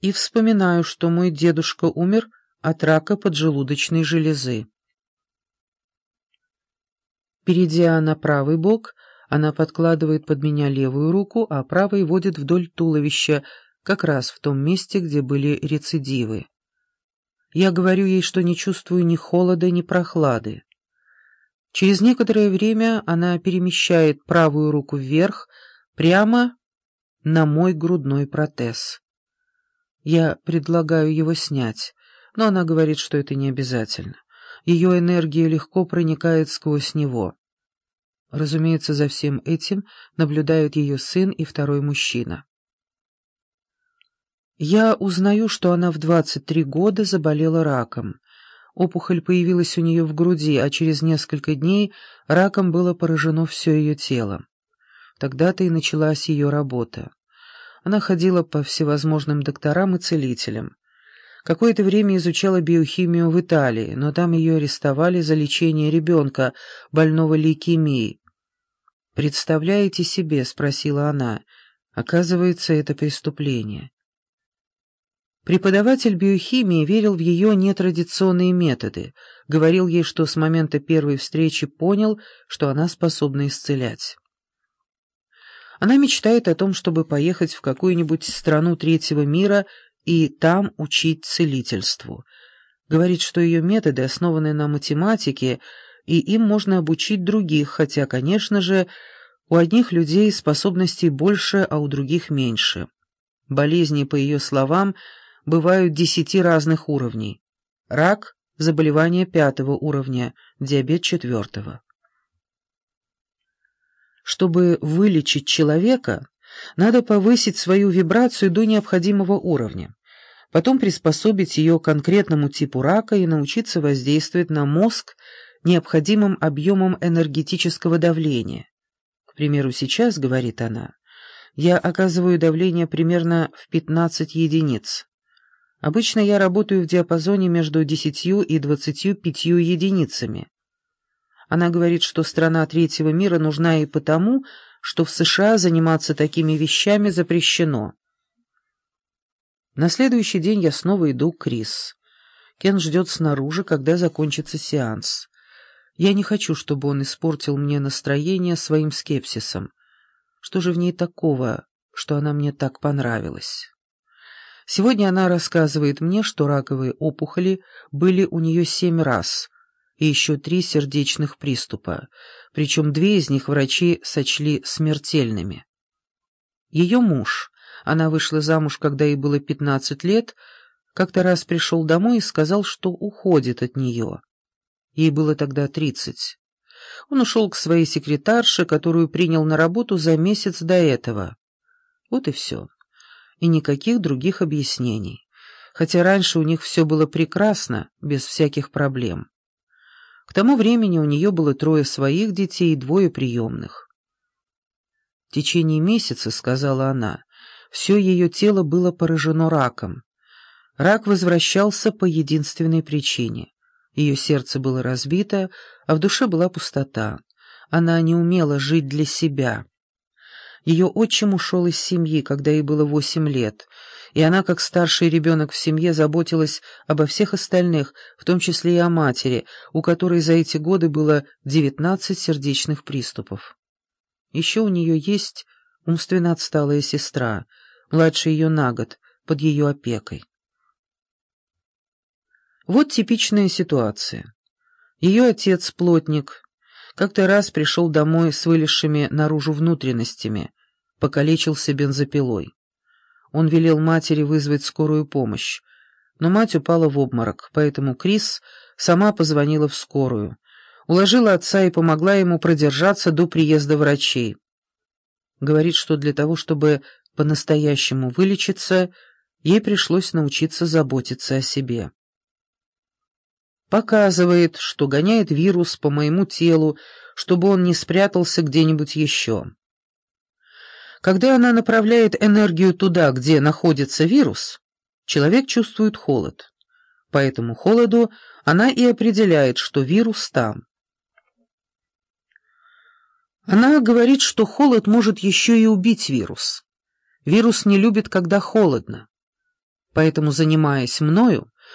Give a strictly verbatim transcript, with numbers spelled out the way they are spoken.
и вспоминаю, что мой дедушка умер от рака поджелудочной железы. Перейдя на правый бок, она подкладывает под меня левую руку, а правой водит вдоль туловища, как раз в том месте, где были рецидивы. Я говорю ей, что не чувствую ни холода, ни прохлады. Через некоторое время она перемещает правую руку вверх, прямо на мой грудной протез. Я предлагаю его снять, но она говорит, что это не обязательно. Ее энергия легко проникает сквозь него. Разумеется, за всем этим наблюдают ее сын и второй мужчина. Я узнаю, что она в двадцать три года заболела раком. Опухоль появилась у нее в груди, а через несколько дней раком было поражено все ее тело. Тогда-то и началась ее работа. Она ходила по всевозможным докторам и целителям. Какое-то время изучала биохимию в Италии, но там ее арестовали за лечение ребенка, больного лейкемией. «Представляете себе?» — спросила она. «Оказывается, это преступление». Преподаватель биохимии верил в ее нетрадиционные методы, говорил ей, что с момента первой встречи понял, что она способна исцелять. Она мечтает о том, чтобы поехать в какую-нибудь страну третьего мира и там учить целительству. Говорит, что ее методы основаны на математике, и им можно обучить других, хотя, конечно же, у одних людей способностей больше, а у других меньше. Болезни, по ее словам, бывают десяти разных уровней. Рак – заболевание пятого уровня, диабет четвертого. Чтобы вылечить человека, надо повысить свою вибрацию до необходимого уровня, потом приспособить ее к конкретному типу рака и научиться воздействовать на мозг необходимым объемом энергетического давления. К примеру, сейчас, говорит она, я оказываю давление примерно в пятнадцать единиц. Обычно я работаю в диапазоне между десятью и двадцатью пятью единицами. Она говорит, что страна третьего мира нужна и потому, что в США заниматься такими вещами запрещено. На следующий день я снова иду к Крис. Кен ждет снаружи, когда закончится сеанс. Я не хочу, чтобы он испортил мне настроение своим скепсисом. Что же в ней такого, что она мне так понравилась? Сегодня она рассказывает мне, что раковые опухоли были у нее семь раз, и еще три сердечных приступа, причем две из них врачи сочли смертельными. Ее муж, она вышла замуж, когда ей было пятнадцать лет, как-то раз пришел домой и сказал, что уходит от нее. Ей было тогда тридцать. Он ушел к своей секретарше, которую принял на работу за месяц до этого. Вот и все. И никаких других объяснений. Хотя раньше у них все было прекрасно, без всяких проблем. К тому времени у нее было трое своих детей и двое приемных. В течение месяца, сказала она, все ее тело было поражено раком. Рак возвращался по единственной причине. Ее сердце было разбито, а в душе была пустота. Она не умела жить для себя. Ее отчим ушел из семьи, когда ей было восемь лет, и она, как старший ребенок в семье, заботилась обо всех остальных, в том числе и о матери, у которой за эти годы было девятнадцать сердечных приступов. Еще у нее есть умственно отсталая сестра, младше ее на год, под ее опекой. Вот типичная ситуация. Ее отец, плотник, как-то раз пришел домой с вылезшими наружу внутренностями, покалечился бензопилой. Он велел матери вызвать скорую помощь, но мать упала в обморок, поэтому Крис сама позвонила в скорую, уложила отца и помогла ему продержаться до приезда врачей. Говорит, что для того, чтобы по-настоящему вылечиться, ей пришлось научиться заботиться о себе. Показывает, что гоняет вирус по моему телу, чтобы он не спрятался где-нибудь еще. Когда она направляет энергию туда, где находится вирус, человек чувствует холод. По этому холоду она и определяет, что вирус там. Она говорит, что холод может еще и убить вирус. Вирус не любит, когда холодно. Поэтому, занимаясь мною,